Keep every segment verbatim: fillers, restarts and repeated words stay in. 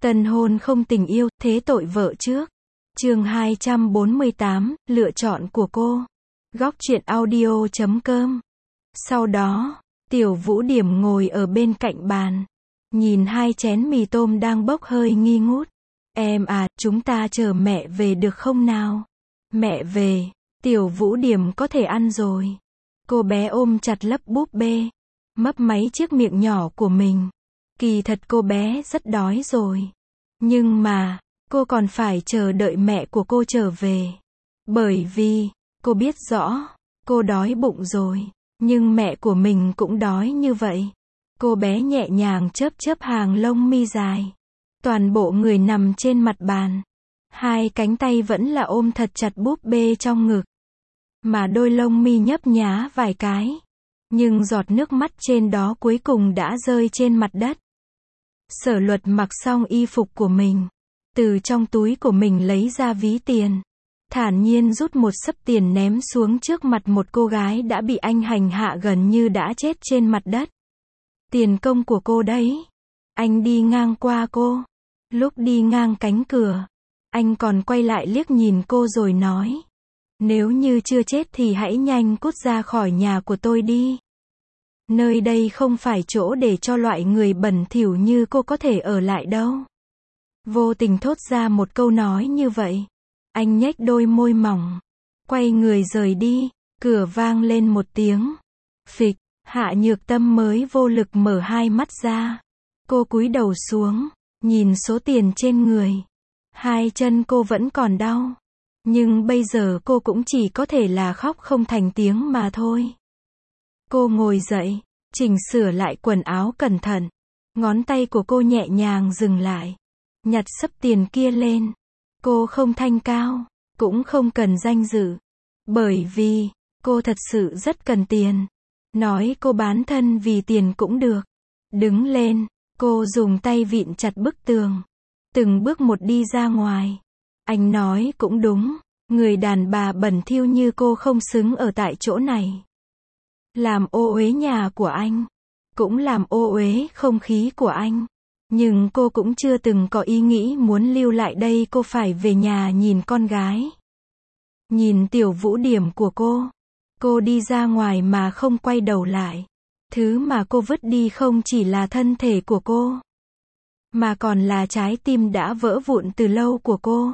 Tân hôn không tình yêu, thế tội vợ trước. Chương hai trăm bốn mươi tám, lựa chọn của cô. Góc truyện audio chấm com. Sau đó, Tiểu Vũ Điểm ngồi ở bên cạnh bàn, nhìn hai chén mì tôm đang bốc hơi nghi ngút. Em à, chúng ta chờ mẹ về được không nào? Mẹ về, Tiểu Vũ Điểm có thể ăn rồi. Cô bé ôm chặt lấp búp bê, mấp máy chiếc miệng nhỏ của mình. Kỳ thật cô bé rất đói rồi. Nhưng mà, cô còn phải chờ đợi mẹ của cô trở về. Bởi vì, cô biết rõ, cô đói bụng rồi, nhưng mẹ của mình cũng đói như vậy. Cô bé nhẹ nhàng chớp chớp hàng lông mi dài. Toàn bộ người nằm trên mặt bàn. Hai cánh tay vẫn là ôm thật chặt búp bê trong ngực. Mà đôi lông mi nhấp nhá vài cái. Nhưng giọt nước mắt trên đó cuối cùng đã rơi trên mặt đất. Sở Luật mặc xong y phục của mình, từ trong túi của mình lấy ra ví tiền, thản nhiên rút một xấp tiền ném xuống trước mặt một cô gái đã bị anh hành hạ gần như đã chết trên mặt đất. Tiền công của cô đấy. Anh đi ngang qua cô. Lúc đi ngang cánh cửa, anh còn quay lại liếc nhìn cô rồi nói, nếu như chưa chết thì hãy nhanh cút ra khỏi nhà của tôi đi. Nơi đây không phải chỗ để cho loại người bẩn thỉu như cô có thể ở lại đâu. Vô tình thốt ra một câu nói như vậy. Anh nhếch đôi môi mỏng, quay người rời đi. Cửa vang lên một tiếng phịch. Hạ Nhược Tâm mới vô lực mở hai mắt ra. Cô cúi đầu xuống, nhìn số tiền trên người. Hai chân cô vẫn còn đau. Nhưng bây giờ cô cũng chỉ có thể là khóc không thành tiếng mà thôi. Cô ngồi dậy, chỉnh sửa lại quần áo cẩn thận. Ngón tay của cô nhẹ nhàng dừng lại, nhặt xấp tiền kia lên. Cô không thanh cao, cũng không cần danh dự. Bởi vì, cô thật sự rất cần tiền. Nói cô bán thân vì tiền cũng được. Đứng lên, cô dùng tay vịn chặt bức tường. Từng bước một đi ra ngoài. Anh nói cũng đúng, người đàn bà bẩn thỉu như cô không xứng ở tại chỗ này. Làm ô uế nhà của anh, cũng làm ô uế không khí của anh. Nhưng cô cũng chưa từng có ý nghĩ muốn lưu lại đây, cô phải về nhà nhìn con gái. Nhìn Tiểu Vũ Điểm của cô. Cô đi ra ngoài mà không quay đầu lại. Thứ mà cô vứt đi không chỉ là thân thể của cô, mà còn là trái tim đã vỡ vụn từ lâu của cô.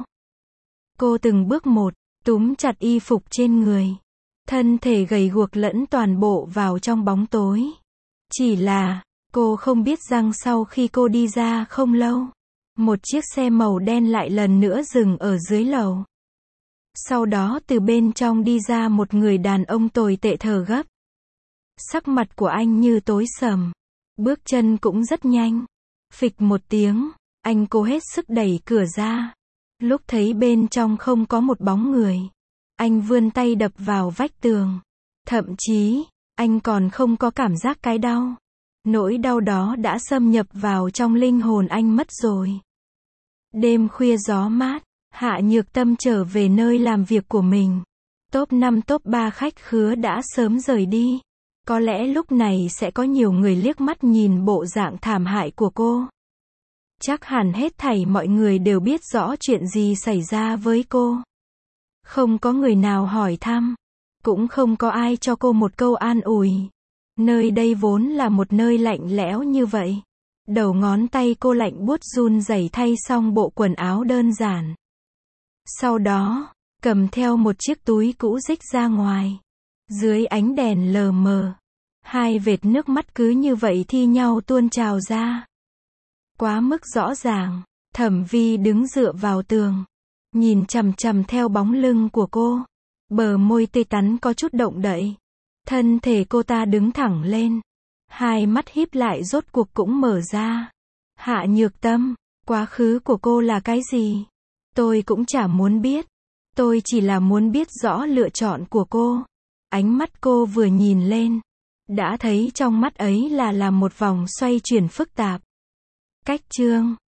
Cô từng bước một, túm chặt y phục trên người. Thân thể gầy guộc lẫn toàn bộ vào trong bóng tối. Chỉ là, cô không biết rằng sau khi cô đi ra không lâu, một chiếc xe màu đen lại lần nữa dừng ở dưới lầu. Sau đó từ bên trong đi ra một người đàn ông tồi tệ thở gấp. Sắc mặt của anh như tối sầm. Bước chân cũng rất nhanh. Phịch một tiếng, anh cố hết sức đẩy cửa ra. Lúc thấy bên trong không có một bóng người, anh vươn tay đập vào vách tường. Thậm chí, anh còn không có cảm giác cái đau. Nỗi đau đó đã xâm nhập vào trong linh hồn anh mất rồi. Đêm khuya gió mát, Hạ Nhược Tâm trở về nơi làm việc của mình. Top năm top ba khách khứa đã sớm rời đi. Có lẽ lúc này sẽ có nhiều người liếc mắt nhìn bộ dạng thảm hại của cô. Chắc hẳn hết thảy mọi người đều biết rõ chuyện gì xảy ra với cô. Không có người nào hỏi thăm, cũng không có ai cho cô một câu an ủi. Nơi đây vốn là một nơi lạnh lẽo như vậy. Đầu ngón tay cô lạnh buốt run rẩy thay xong bộ quần áo đơn giản. Sau đó, cầm theo một chiếc túi cũ rích ra ngoài. Dưới ánh đèn lờ mờ, hai vệt nước mắt cứ như vậy thi nhau tuôn trào ra. Quá mức rõ ràng. Thẩm Vi đứng dựa vào tường, nhìn chằm chằm theo bóng lưng của cô. Bờ môi tươi tắn có chút động đậy. Thân thể cô ta đứng thẳng lên. Hai mắt híp lại rốt cuộc cũng mở ra. Hạ Nhược Tâm, quá khứ của cô là cái gì? Tôi cũng chả muốn biết. Tôi chỉ là muốn biết rõ lựa chọn của cô. Ánh mắt cô vừa nhìn lên, đã thấy trong mắt ấy là là một vòng xoay chuyển phức tạp. Cách chương